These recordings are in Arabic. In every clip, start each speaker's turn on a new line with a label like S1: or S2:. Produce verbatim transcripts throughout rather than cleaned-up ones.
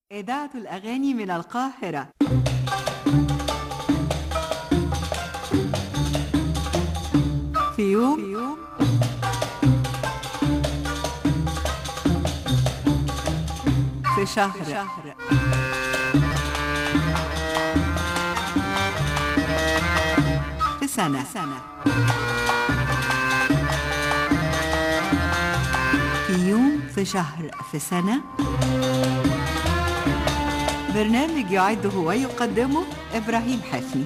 S1: إذاعة الأغاني من القاهرة. في يوم, في يوم في شهر, في, شهر في سنة, في سنة في يوم في شهر في سنة. برنامج يعده ويقدمه إبراهيم حفني.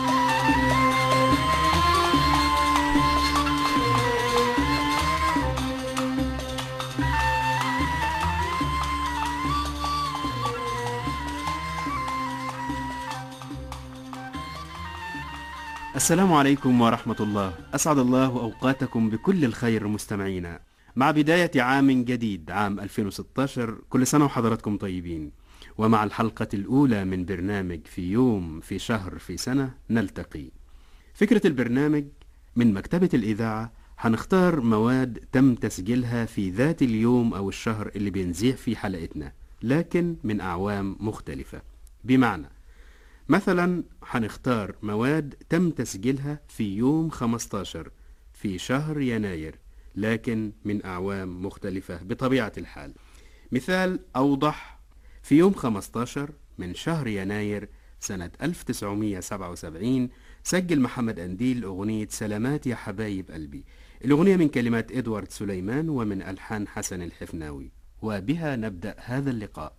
S2: السلام عليكم ورحمة الله. أسعد الله أوقاتكم بكل الخير مستمعينا. مع بداية عام جديد عام ألفين وستة عشر، كل سنة وحضراتكم طيبين. ومع الحلقة الأولى من برنامج في يوم في شهر في سنة نلتقي. فكرة البرنامج من مكتبة الإذاعة، هنختار مواد تم تسجيلها في ذات اليوم أو الشهر اللي بينذيع فيه حلقتنا، لكن من أعوام مختلفة. بمعنى مثلا هنختار مواد تم تسجيلها في يوم خمسة عشر في شهر يناير، لكن من أعوام مختلفة بطبيعة الحال. مثال أوضح: في يوم خمسة عشر من شهر يناير سنة ألف وتسعمائة وسبعة وسبعين سجل محمد قنديل أغنية سلامات يا حبايب قلبي. الأغنية من كلمات إدوارد سليمان ومن ألحان حسن الحفناوي، وبها نبدأ هذا اللقاء.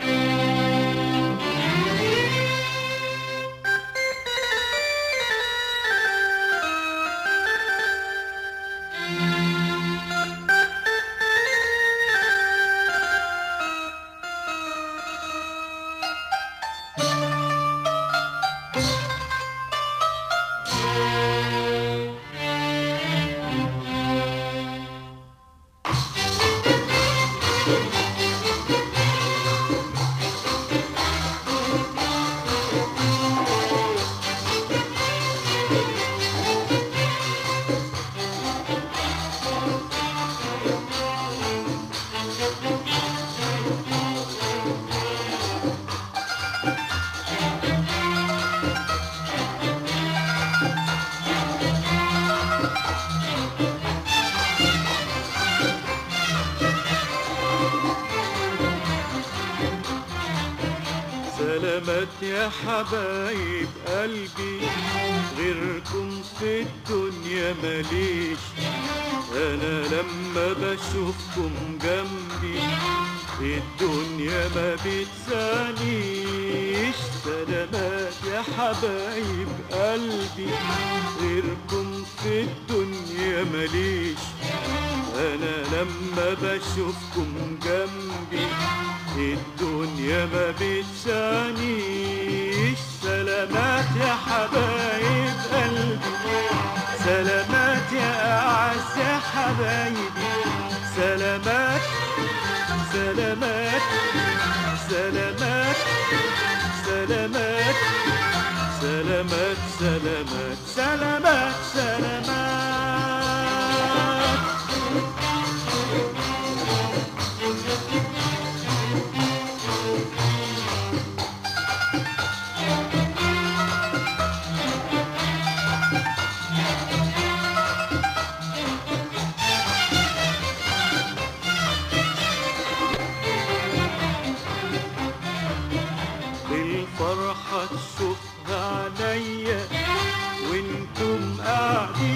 S3: سلامات يا حبايب قلبي، غيركم في الدنيا ماليش. انا لما بشوفكم جنبي الدنيا ما بتسانيش. سلامات يا حبايب قلبي، غيركم في الدنيا ماليش. انا لما بشوفكم جنبي الدنيا ما بتسانيش. سلامات يا حبايب قلبي، سلامات يا أعز يا حبايبي. سلامات سلامات سلامات سلامات سلامات سلامات سلامات سلامات. الفرحة تشوفها عينيا وانتم قاعدين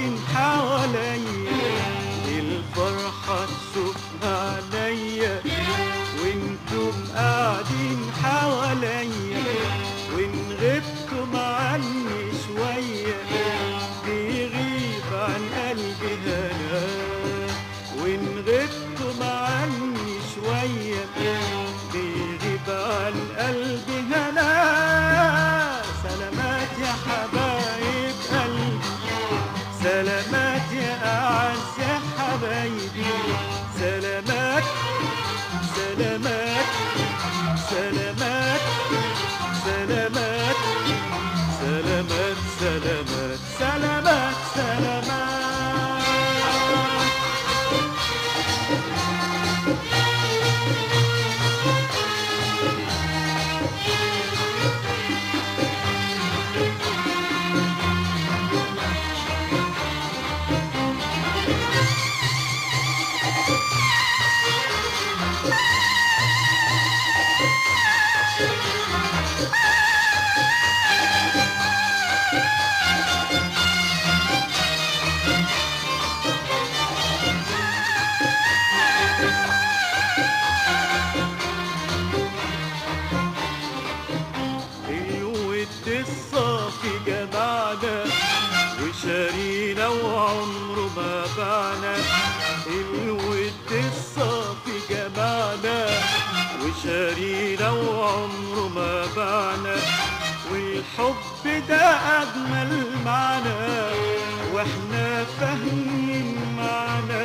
S3: لينا وعمره ما بعنا، والحب ده أجمل معنى واحنا فاهمين معنى،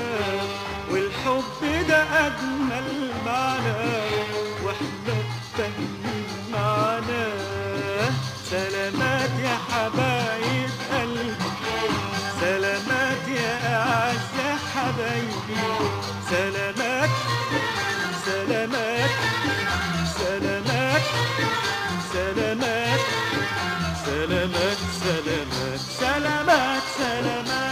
S3: والحب ده أجمل معنى واحنا فاهمين معنى. سلامات يا حبايب قلبي، سلامات يا أعز حبايبي، سلامات سلامات سلامات سلامات سلامات سلامات سلامات سلامات.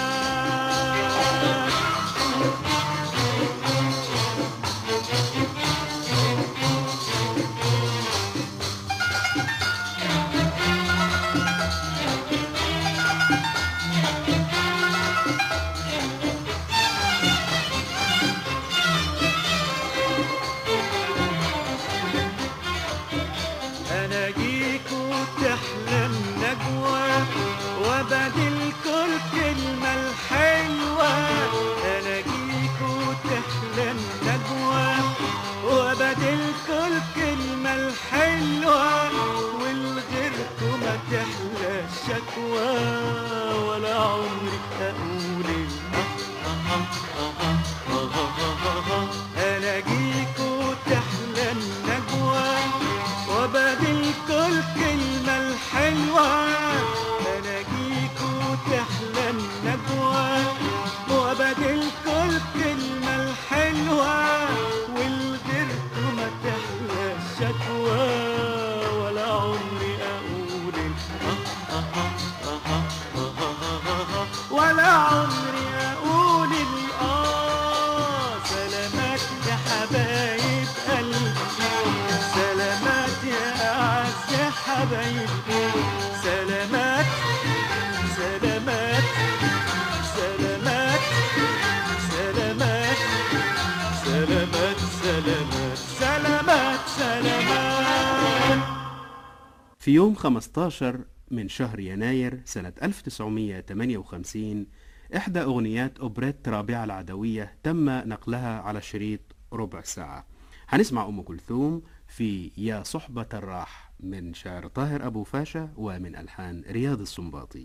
S3: وبدل كل كلمة الحلوة، ألاقيك وتحلى النجوى، وبدل كل كلمة الحلوة، والغيركم ما تحلى الشكوى، ولا عمري أقول ألاقيك وتحلى النجوى، وبدل كل كلمة الحلوة، تحلى النجوى، وبدل كل كلمة الحلوة، والغيركم ما تحلى الشكوى، ولا عمري أقول ولا عمري أقول الآه. سلامات يا حبايب قلبي، سلامات يا أعز حبايبي، سلامات سلامات سلامات سلامات سلامات سلامات سلامات سلامات.
S2: في يوم خمسة عشر من شهر يناير سنة ألف وتسعمائة وثمانية وخمسين، إحدى أغنيات أوبريت رابعة العدوية تم نقلها على شريط ربع ساعة. هنسمع أم كلثوم في يا صحبة الراح من شعر طاهر أبو فاشا ومن ألحان رياض السنباطي.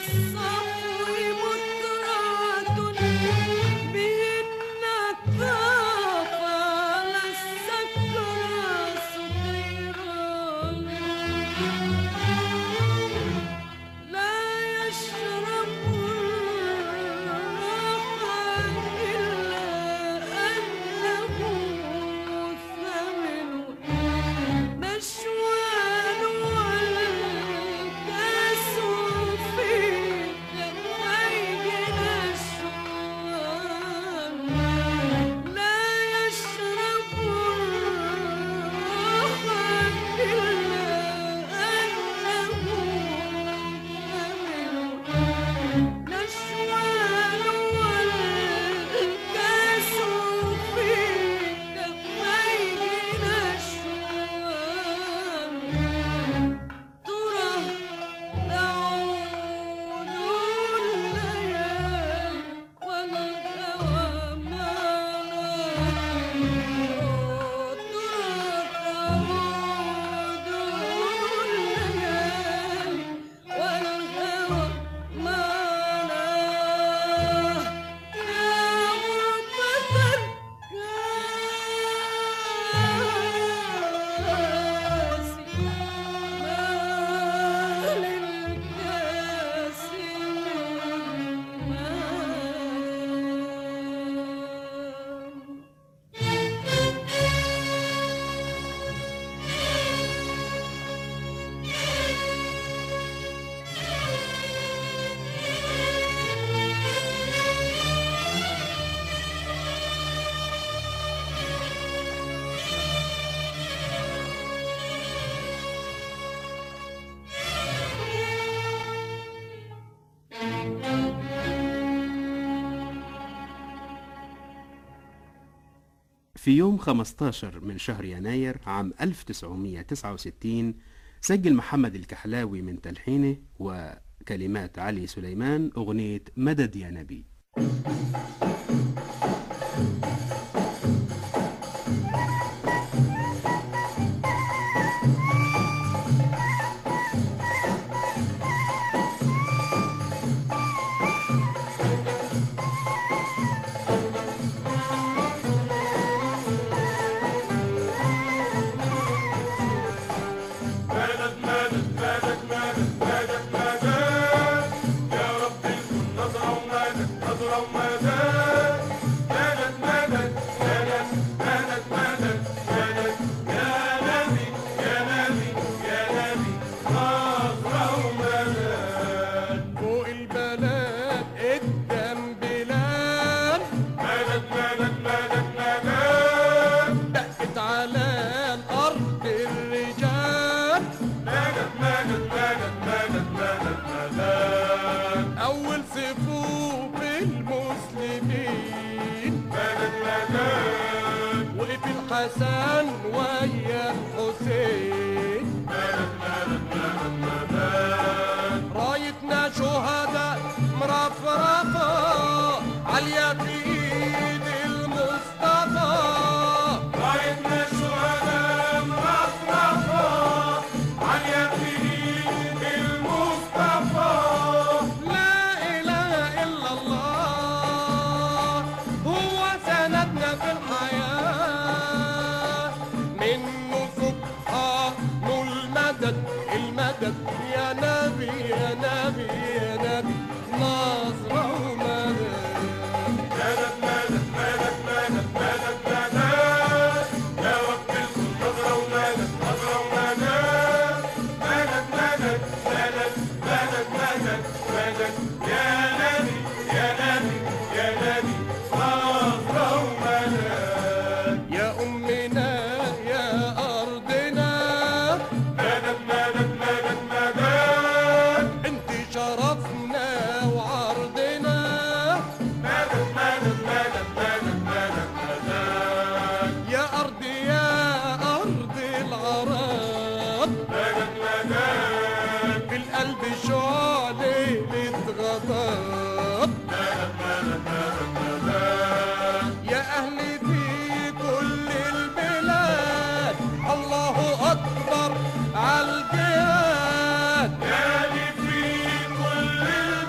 S2: في يوم خمسة عشر من شهر يناير عام ألف وتسعمائة وتسعة وستين سجل محمد الكحلاوي من تلحينه وكلمات علي سليمان أغنية مدد يا نبي.
S3: حسن ويا الحسين رايتنا شهداء مرفرفة عالية في ايد المصطفى رايتنا شهداء مرفرفة عالية في ايد المصطفى لا اله الا الله هو سندنا في الحياة المدد يا نبي يا نبي يا نبي نصرة ومدد مدد مدد مدد مدد مدد مدد يا رب الكل نصرة ومدد نصرة ومدد مدد مدد مدد مدد مدد مدد يا نبي يا نبي يا نبي نصرة ومدد يا أمنا يا أرضنا مدد مدد مدد مدد انت شرفنا وعرضنا مدد مدد مدد مدد مدد مدد يا أرض يا أرض العرب مدد مدد في القلب شعلة غضب مدد مدد مدد مدد يا أهلي في كل البلاد الله أكبر عالجهاد يا لي في كل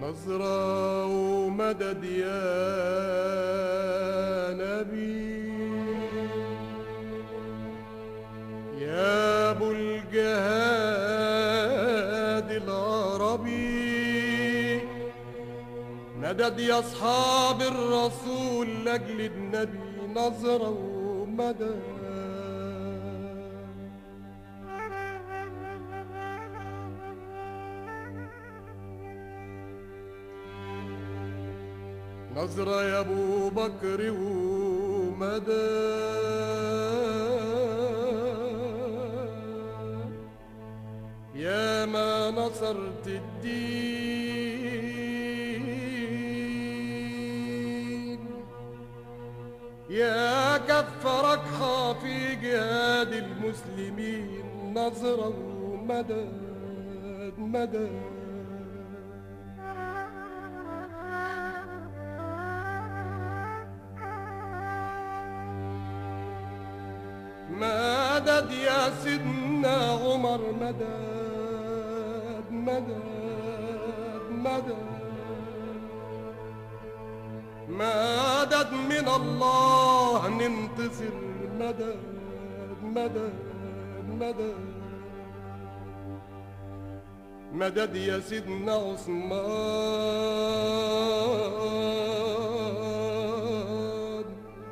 S3: نظرة ومدد يا نبي يا ابو الجهاد العربي، مدد يا اصحاب الرسول لاجل النبي، نظرة ومدد. نظرة يا ابو بكر ومدد، يا ما نصرت الدين، يا كفرك في جهاد المسلمين، نظرة ومدد مدد. مدد يا سيدنا عمر، مدد مدد مدد مدد من الله ننتصر، مدد مدد مدد مدد يا سيدنا عثمان،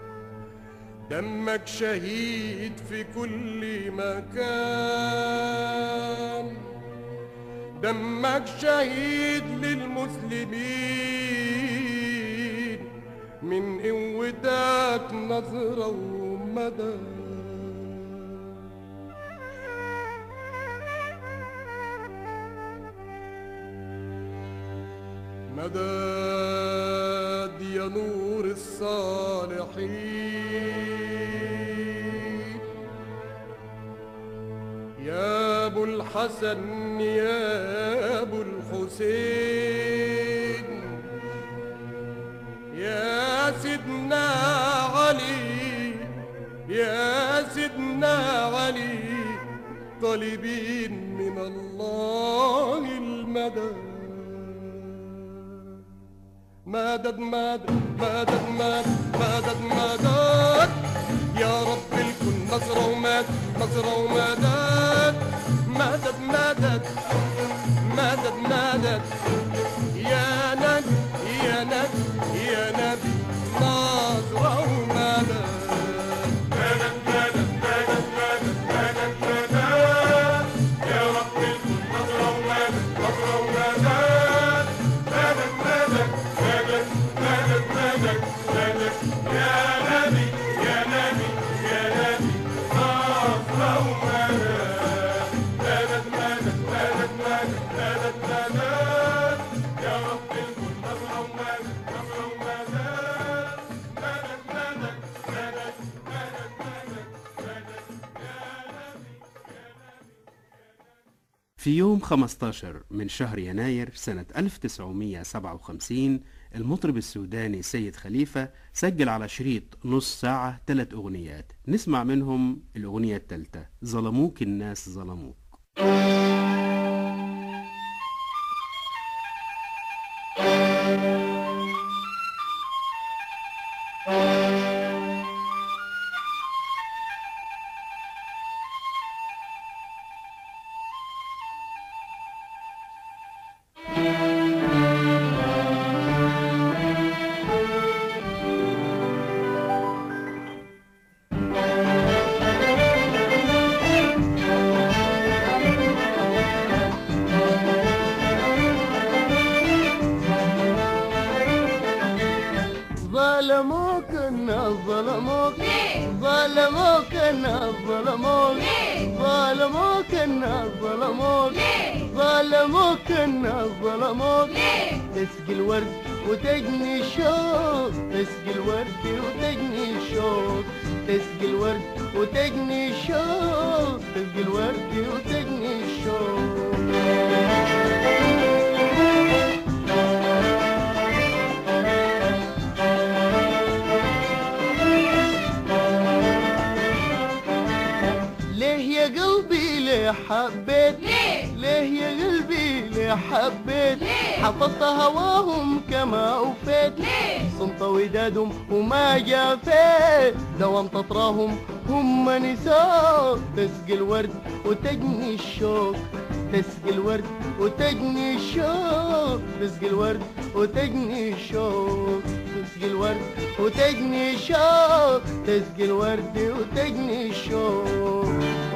S3: دمك شهيد في كل مكان، دمك شهيد للمسلمين، من قوتك نظرة ومدد. مدد يا نور الصالحين، يا ابو الحسن يا ابو الحسين، يا سيدنا علي يا سيدنا علي، طالبين من الله المدد. مدد مدد مدد مدد مدد مدد يا رب الكل، نظرة ومدد نظرة ومدد، مدد مدد مدد مدد يا نبي يا نبي يا نبي، نظرة ومدد. مدد مدد مدد مدد مدد مدد يا رب الكل، نظرة ومدد نظرة ومدد، مدد مدد مدد مدد مدد مدد يا نبي يا نبي يا نبي، نظرة ومدد، مدد مدد مدد مدد مدد مدد يا رب الكل، نظرة ومدد نظرة ومدد، مدد مدد مدد مدد مدد مدد يا نبي يا نبي.
S2: في يوم خمسة عشر من شهر يناير سنة ألف وتسعمائة وسبعة وخمسين، المطرب السوداني سيد خليفة سجل على شريط نص ساعة ثلاث أغنيات، نسمع منهم الأغنية الثالثة، ظلموك الناس ظلموك.
S4: ظلموك الناس ظلموك، ظلموك الناس ظلموك، ظلموك الناس ظلموك، ظلموك الناس ظلموك. تسقي الورد وتجني الشوق، تسقي الورد وتجني الشوق، تسقي الورد وتجني الشوق، تسقي الورد وتجني الشوق. ليه يا قلبي ليه حبيت، ليه يا قلبي ليه حبيت حفظت هواهم كما أوفيت صمت ودادهم وما جافيت دوام تطراهم هم نساء تسقي الورد وتجني الشوق تسقي الورد وتجني الشوق تسقي الورد وتجني الشوق تسقي الورد وتجني الشوق تسقي الورد وتجني الشوق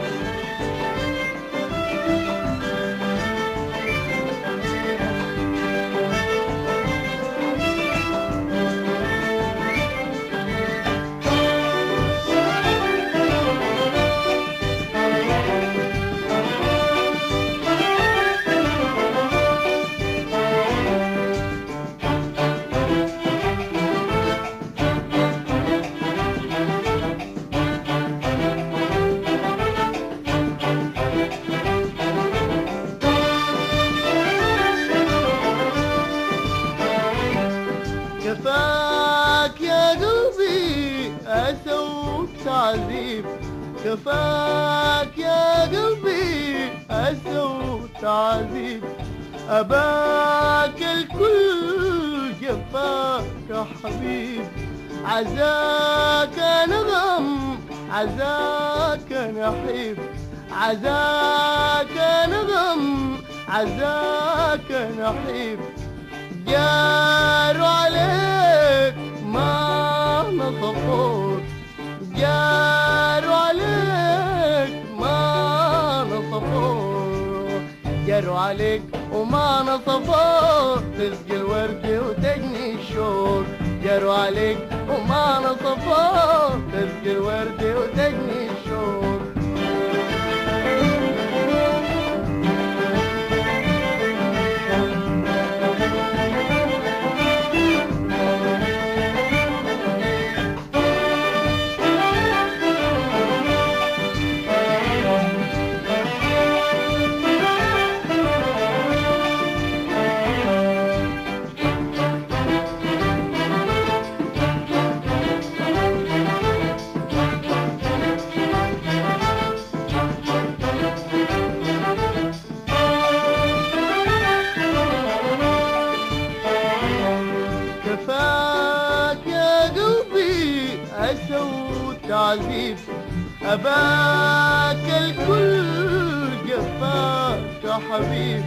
S4: كفاك يا قلبي أسى وتعذيب كفاك يا قلبي أسى وتعذيب أباك الكل جفاك يا حبيب عزاك نغم عزاك نحيب عزاك نغم عزاك نحيب جاروا عليك ما نصفوك جاروا عليك ما نصفوك جاروا عليك وما نصفوك تسقي الورد وتجني الشوق جاروا عليك وما نصفوك تسقي الورد وتجني الشوق كفاك يا قلبي أسى وتعذيب أباك الكل جفاك يا حبيب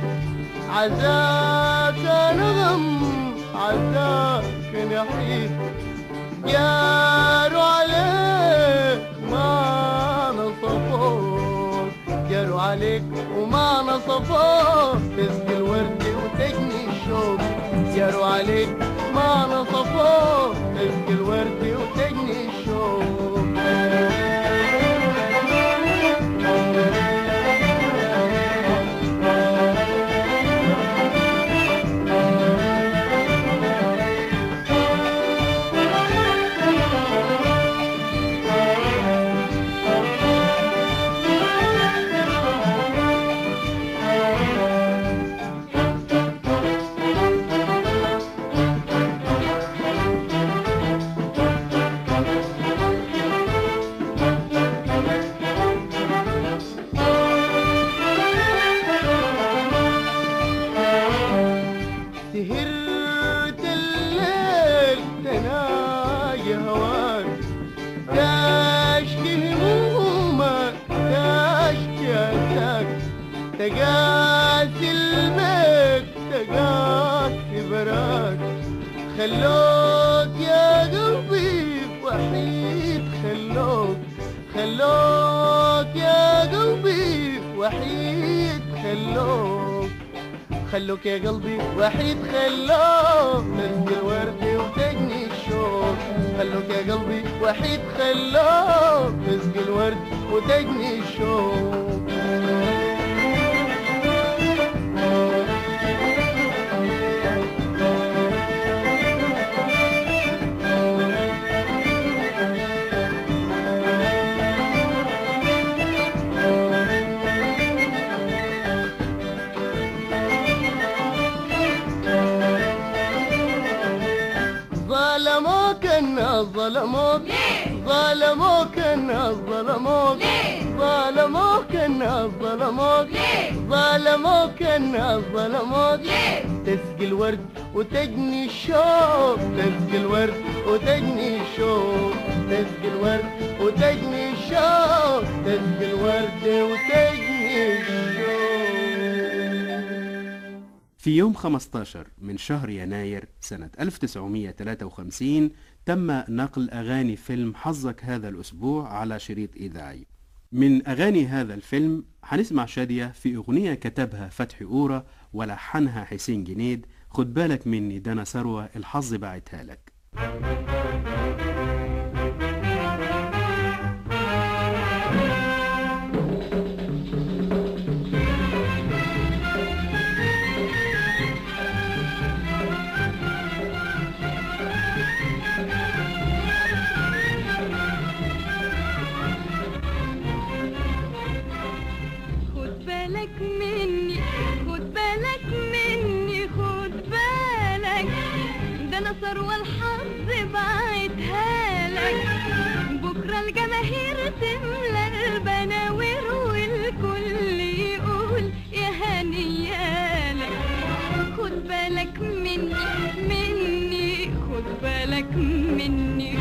S4: عزاك نغم عزاك نحيب جاروا عليك ما نصفوك جاروا عليك وما نصفوك تسقي الورد وتجني الشوق جاروا عليك ما نصفوك تسقي الورد وتجني الشوق سهرت الليل تناجي هواك تشكي همومك تشكي أساك تقاسي الميك تقاسي براك خلوك يا قلبي وحيد خلوك خلوك يا قلبي وحيد خلوك خلوك يا قلبي وحيد خلوك تسقي الورد وتجني الشوق خلوك يا قلبي وحيد خلوك تسقي الورد وتجني الشوق ظلموك الناس ظلموك ظلموك الناس ظلموك ظلموك الناس الناس ظلموك ظلموك الناس ظلموك تسقي الورد وتجني الشوق تسقي الورد وتجني الشوق تسقي الورد وتجني الشوق تسقي الورد وتجني الشوق.
S2: في يوم خمسة عشر من شهر يناير سنة ألف وتسعمائة وثلاثة وخمسين تم نقل أغاني فيلم حظك هذا الأسبوع على شريط إذاعي. من أغاني هذا الفيلم هنسمع شادية في أغنية كتبها فتحي أورا ولحنها حسين جنيد، خد بالك مني ده أنا ثروة الحظ بعتها لك.
S5: ثروة الحظ بعتها لك، بكرة الجماهير تملى البناوير والكل يقول يا هنيالك. خد بالك مني مني خد بالك مني.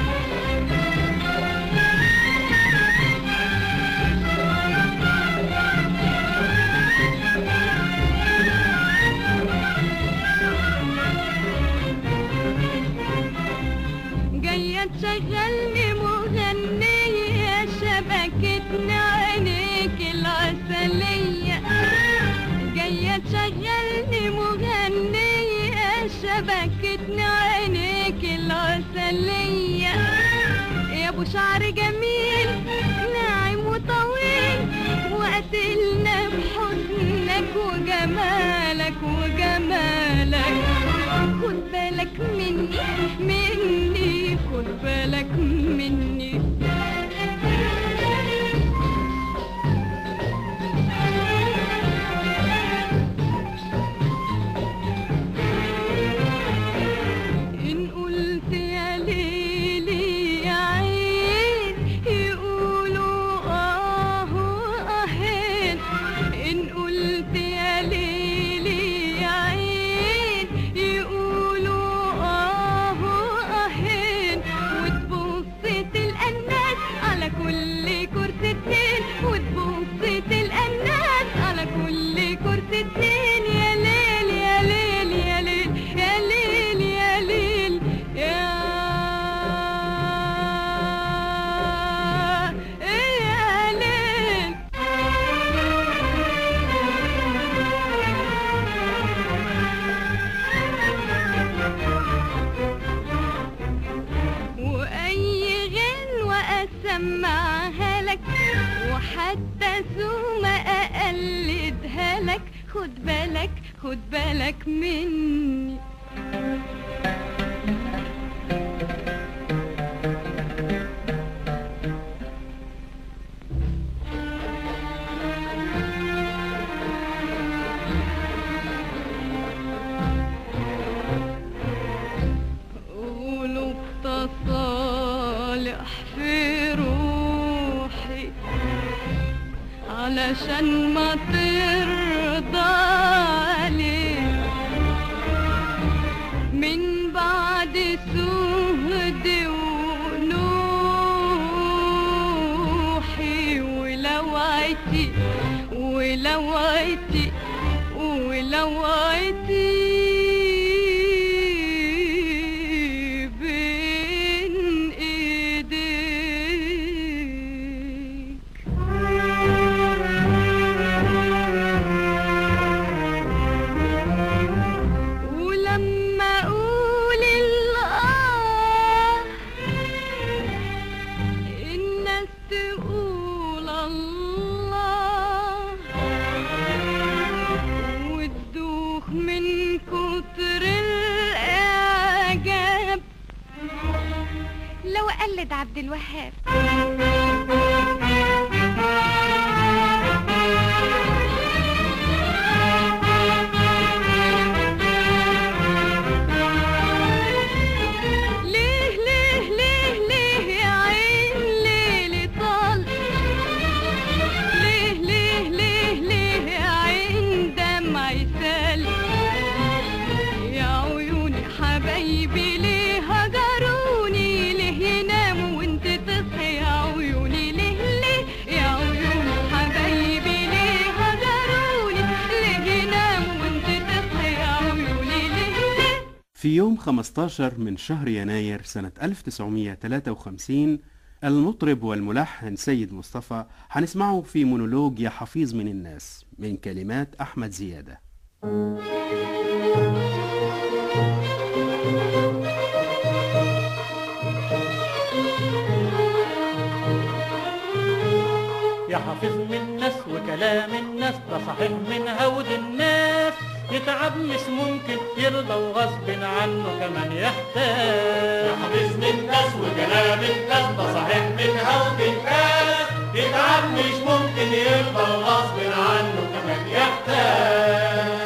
S5: تشغلني مغنية شبكتنا عينيك العسلية، جاية تشغلني مغنية شبكتنا عينيك العسلية. يا ابو شعر جميل ناعم وطويل وقتلنا بحزنك وجمالك وجمالك. خد بالك مني مني خد بالك مني. إن قلت يا ليلي يا عين يقولوا آه آهين، إن قلت يا ليلي يا عين يقولوا آه آهين، وتبص تلقى الناس على كل كرسي اتنين، وتبص تلقى الناس على كل كرسي اتنين. يا ليل يا ليل يا ليل يا ليل يا ليل يا يا ليل. وأي غنوة أسمعها لك وحتى سومة أقلدها لك. خد بالك خد بالك مني. قولوا بتصالح في روحي علشان ما ترضى عليك من بعد سهد ونوحي. ولو عيتي ولو عيتي ولو عيتي بين ايديك. ولما اقول الاه الناس تقول الله، وتدوخ من كتر الاعجاب لو اقلد عبد الوهاب. ليه ليه ليه ليه يا عين ليلي طال، ليه ليه ليه
S2: في يوم خمسة عشر من شهر يناير سنة ألف وتسعمائة وثلاثة وخمسين المطرب والملحن سيد مصطفى هنسمعه في مونولوج يا حفيظ من الناس من كلمات أحمد زيادة.
S6: يا حافظ من الناس وكلام الناس ده صحيح من هود الناس، يتعب مش ممكن يرضى وغصب عنه كمان يحتاج.
S7: يا حافظ من الناس وكلام الناس ده صحيح من هود الناس، يتعب مش ممكن يرضى وغصب عنه كمان يحتاج.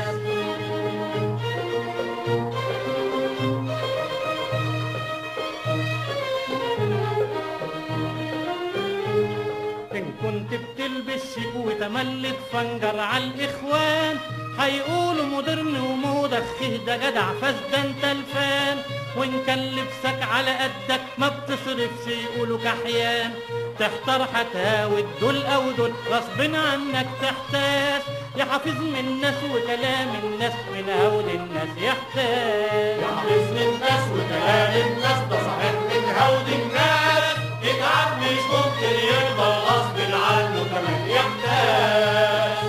S6: كنت بتلبس شيك وتملك فنجر على الاخوان، هيقولوا مودرن ومودخه ده جدع فاس ده انت الفان، وان كان لبسك على قدك ما بتصرفش يقولوا كحيان، تحتار هتهاود دول او دول غصب عنك تحتاس. يا حافظ من الناس وكلام الناس من هود الناس يحتاج.
S7: يا حافظ من الناس وكلام الناس ده صحيح من هود الناس، يتعب مش ممكن يرضى غصب عنه كمان يحتاج.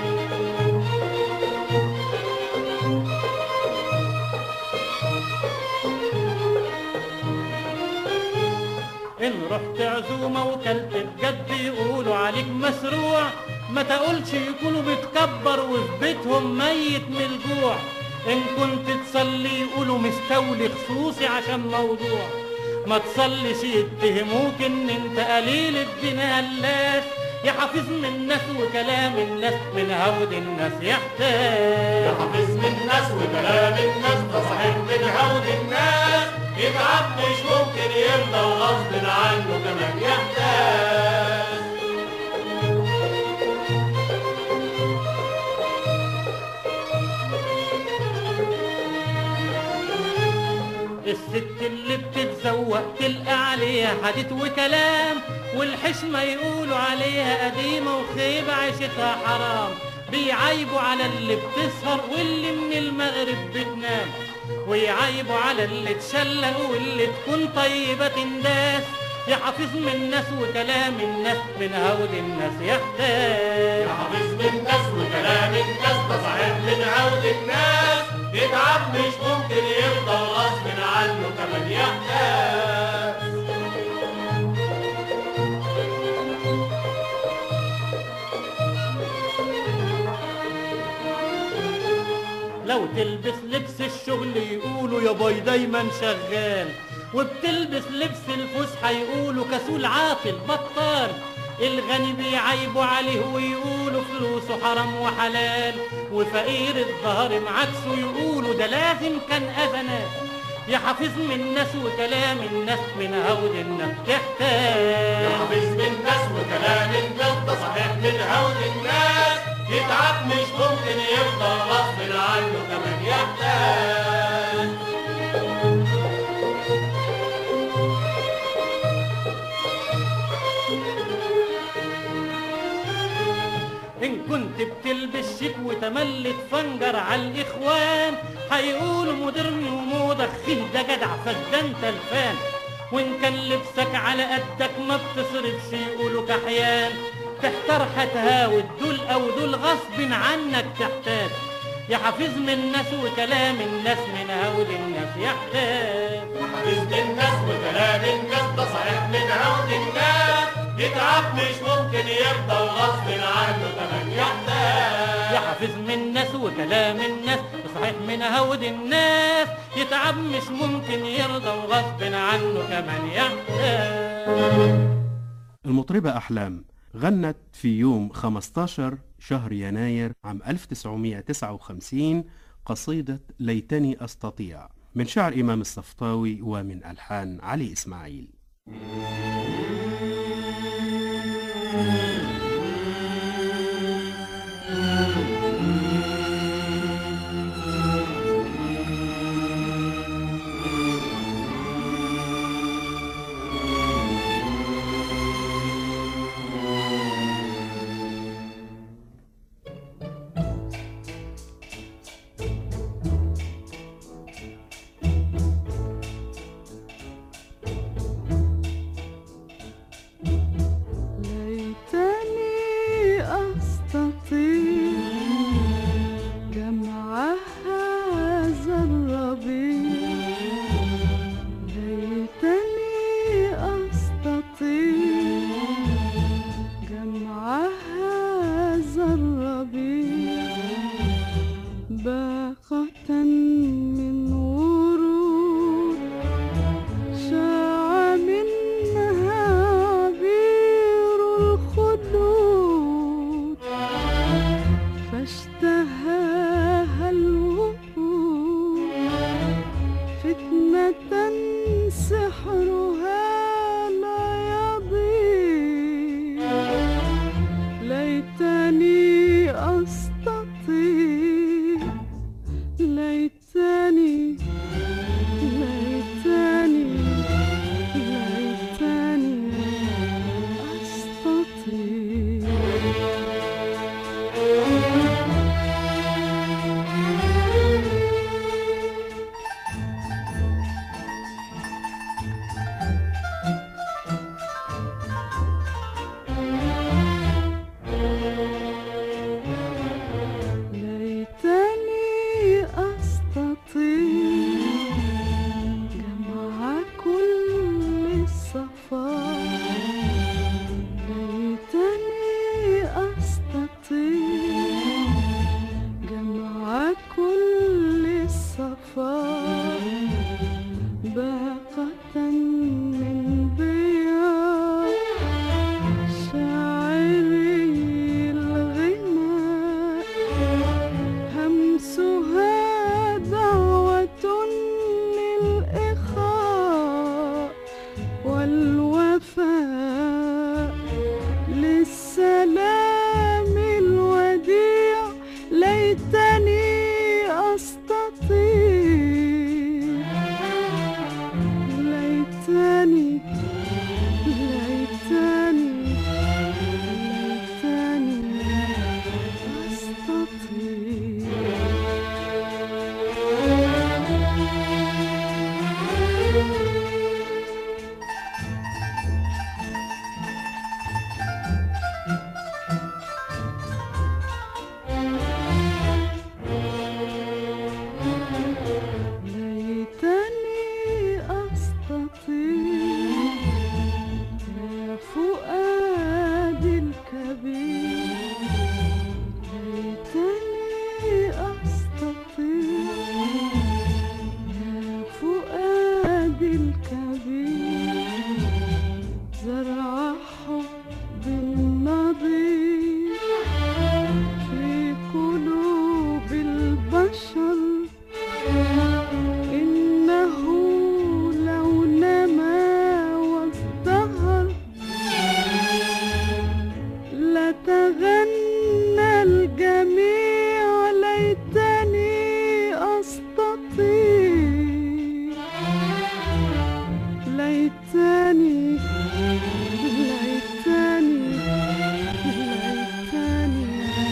S6: إن رحت عزومة وكلت بجد يقولوا عليك مسروع، ما تقولش يكونوا بتكبر وفي بيتهم ميت من الجوع، إن كنت تصلي يقولوا مستولي خصوصي عشان موضوع، ما تصليش يتهموك إن أنت قليل الدين هلاس. يا حافظ من الناس وكلام الناس من هود الناس يحتاج.
S7: يا حافظ من الناس وكلام الناس ده صحيح من هود الناس، يتعب مش ممكن يرضى وغصب عنه كمان يحتاج.
S6: الست اللي بتتزوق تلقى عليها حديث وكلام، والحشمة يقولوا عليها قديمة وخيبة عيشتها حرام، بيعيبوا على اللي بتسهر واللي من المغرب بتنام، ويعيبوا على اللي تشلق واللي تكون طيبة تنداس. يا حافظ من الناس وكلام الناس من هود الناس يحتاج.
S7: يا حافظ من الناس وكلام الناس ده صحيح من هود الناس، يتعب مش ممكن يرضى غصب عنه كمان يحتاج.
S6: لو تلبس لبس الشغل يقولوا يا باي دايما شغال، وبتلبس لبس الفسحة يقولوا كسول عاطل بطال، الغني بيعيبوا عليه ويقولوا فلوسه حرام وحلال، وفقير الظهر معكسه يقولوا ده لازم كان أذنات. يا حافظ من الناس وكلام الناس من هود الناس يحتاج.
S7: يا حافظ من الناس وكلام الناس ده صحيح من هود الناس، يتعب مش ممكن يرضى غصب عنه كمان يحتاج.
S6: إن كنت بتلبس شيك وتملك فنجر على الإخوان، هيقولوا مودرن ومودخه ده جدع فاس ده انت الفان، وإن كان لبسك على قدك ما بتصرفش يقولوا كحيان، تحتار هتهاود دول أو دول غصب عنك تحتاج. يا حافظ من الناس وكلام الناس من هود الناس يحتاج.
S7: يا حافظ من الناس وكلام الناس ده صحيح من هود الناس، يتعب مش ممكن يرضى وغصب عنه كمان يحتاج.
S6: يا حافظ من الناس وكلام الناس صحيح من هود الناس، يتعب مش ممكن يرضى وغصب عنه كمان يحتاج.
S2: المطربة أحلام غنت في يوم خمسة عشر شهر يناير عام ألف وتسعمائة وتسعة وخمسين قصيدة ليتني أستطيع من شعر إمام الصفطاوي ومن ألحان علي إسماعيل.
S5: يتغنى الجميع ليتني أستطيع ليتني ليتني ليتني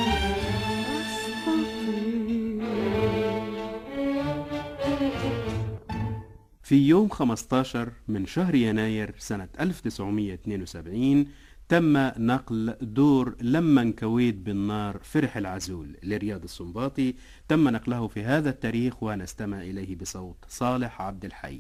S2: في يوم خمسة عشر من شهر يناير سنة ألف وتسعمائة واثنين وسبعين تم نقل دور لما انكويت بالنار فرح العزول لرياض السنباطي. تم نقله في هذا التاريخ ونستمع إليه بصوت صالح عبد الحي.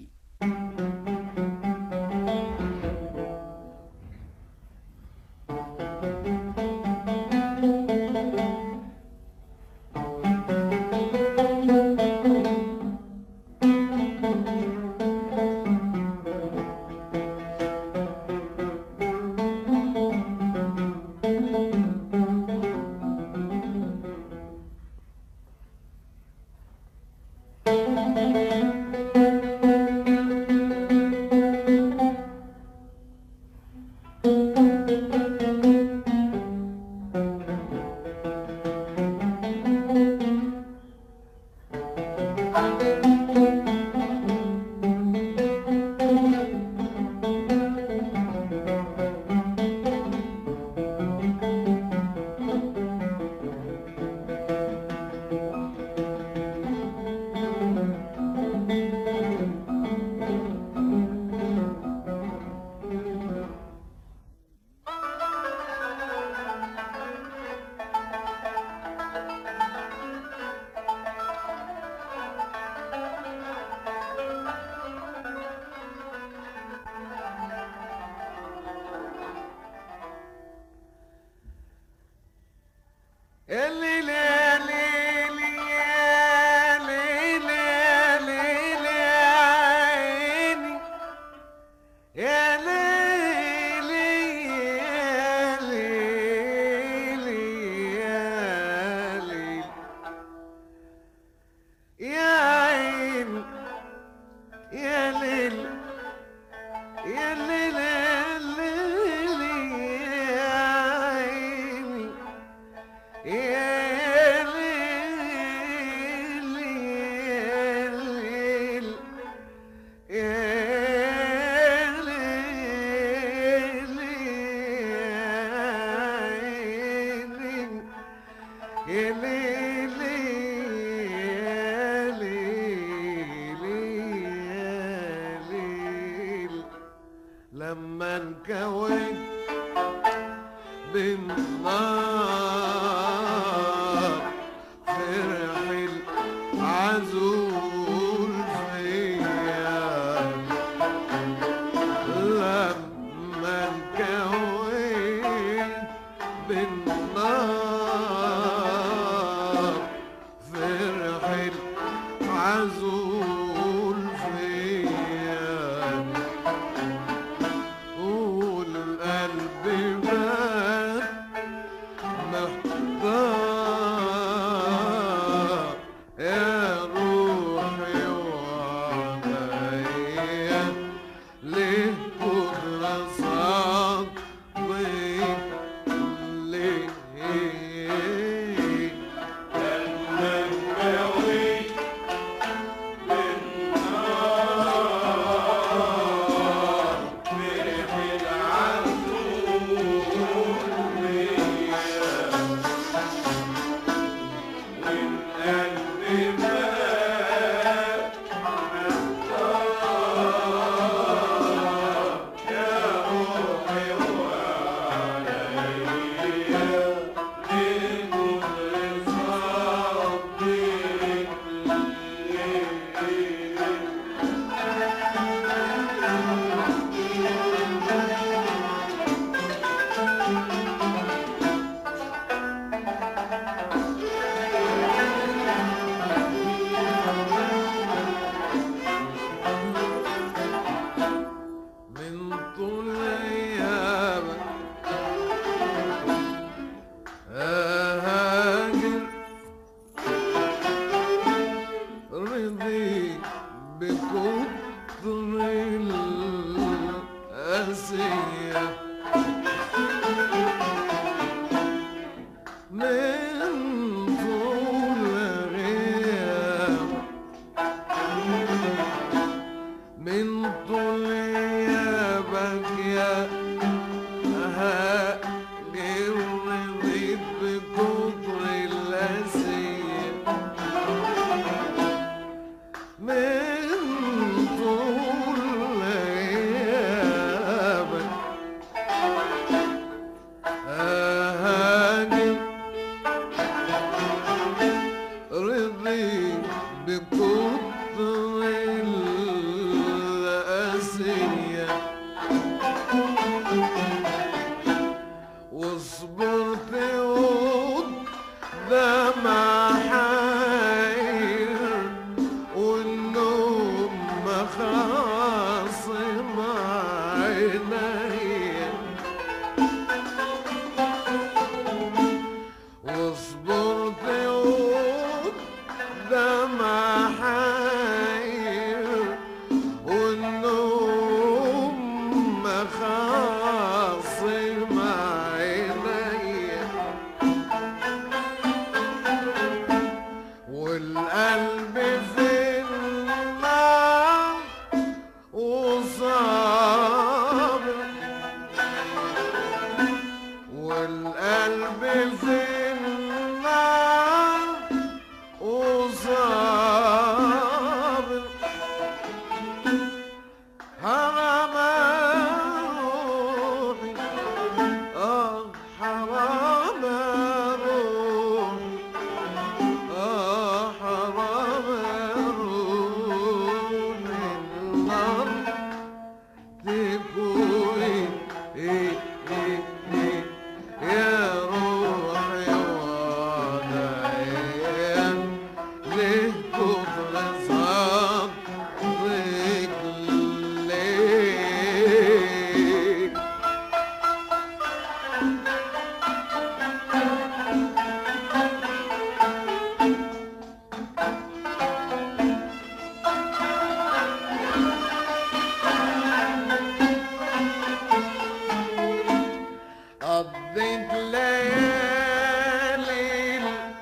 S3: لما انكويت بالنار فرح العزول فيا لما انكويت بالنار فرح العزول فيا والقلب بات محتار يا روحي وعليا ليه بكرة صعب ليه من طول غياب من طول غيابك يا هاجي رضيت بكتر الأسير من طول غيابك هاجر رضيت بكتر الأسية وصبرت قدام حير والنوم مخاصم عيني وصبرت قدام حير والنوم مخاصم عيني والقلب في النار وصابر والقلب في النار وصابر حرام روحي اه حرام روحي اه حرام روحي النار تكوي ايه ايه ايه يا روحي وعدين ليه كتر صبرك ليه قضيت ليالي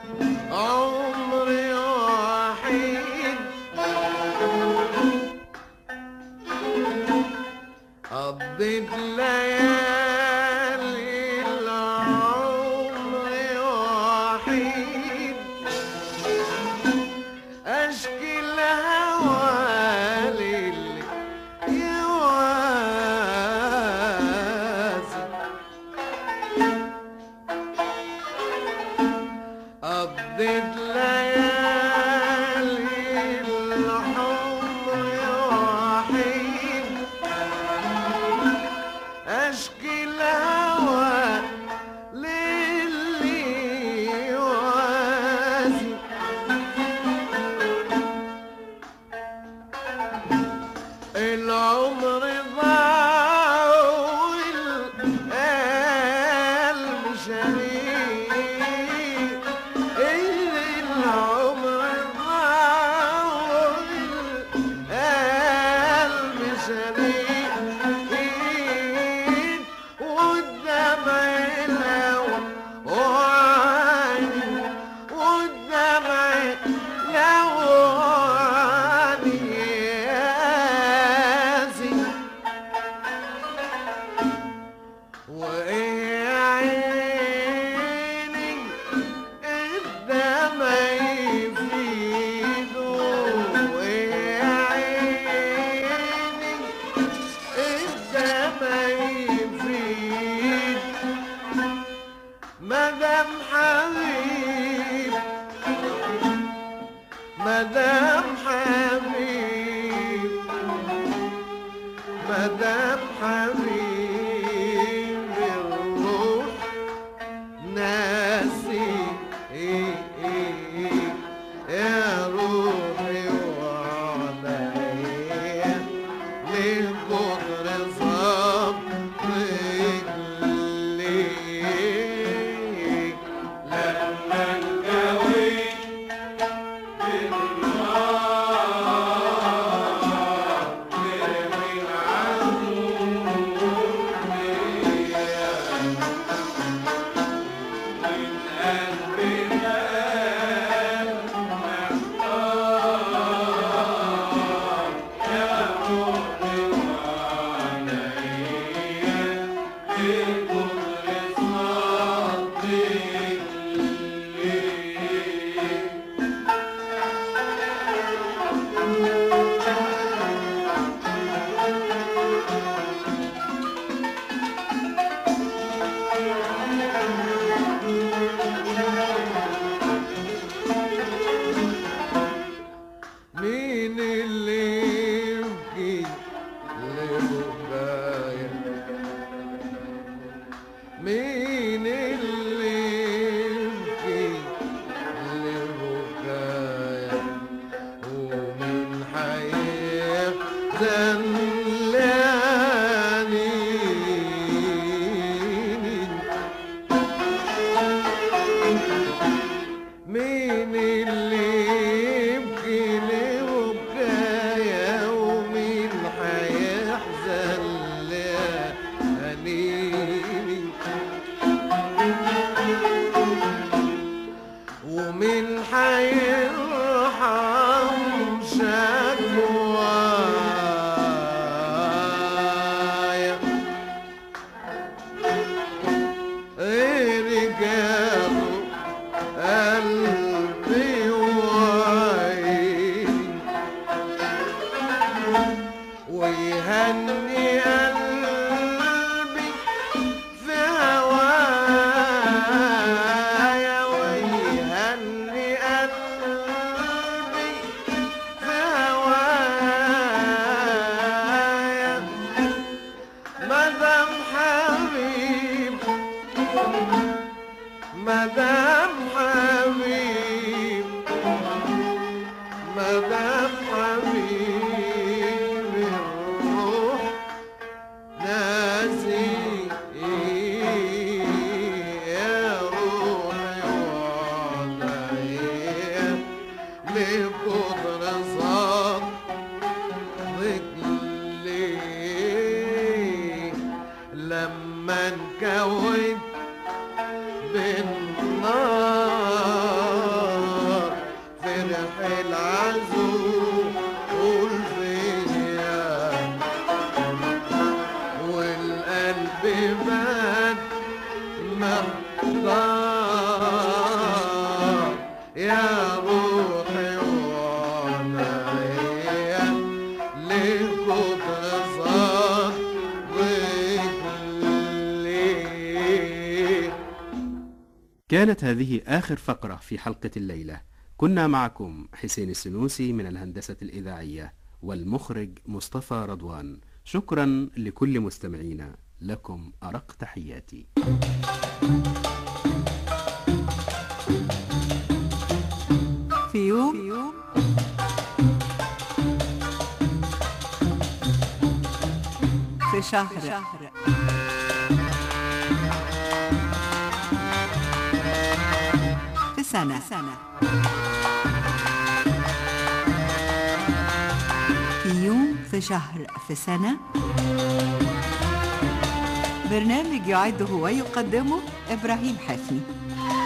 S3: عمري وحيد قضيت ليالي العمر وحيد أشكي الهوى للي يواسي قضيت ليالي الحمر وحيد أشكي الهوى للي يواسي العمر ضاع والقلب شريك العمر ضاع والقلب شريك والدمع الهوى وعيني والدمع لواني ياسي وإيه عيني الدمع يفيده وإيه عيني الدمع يفيد مدام حبيب مدام حبيب مدام حبيب الروح ناسي إيه إيه إيه يا روحي وعليا ليه كتر صبرك ليه
S7: لما انكويت بالنار
S3: ومن حيرحم شكوايا رجال قلبي وعيني ويهني قلبي في هوايا ويهني قلبي في هوايا مدام حبيب مدام حبيب مدام حبيب الروح ناسي يا روحي وعليا لكتر صدق ليه لما انكوت بالنار فرح العزوم والفيا والقلب مات محتار يا روحي وعنايا لكتر صدقك ليه.
S2: كانت هذه آخر فقرة في حلقة الليلة. كنا معكم حسين السنوسي من الهندسة الإذاعية والمخرج مصطفى رضوان. شكرا لكل مستمعينا، لكم أرق تحياتي.
S1: في يوم في شهر في سنة في يوم في شهر في سنة. برنامج يعده ويقدمه إبراهيم حسني.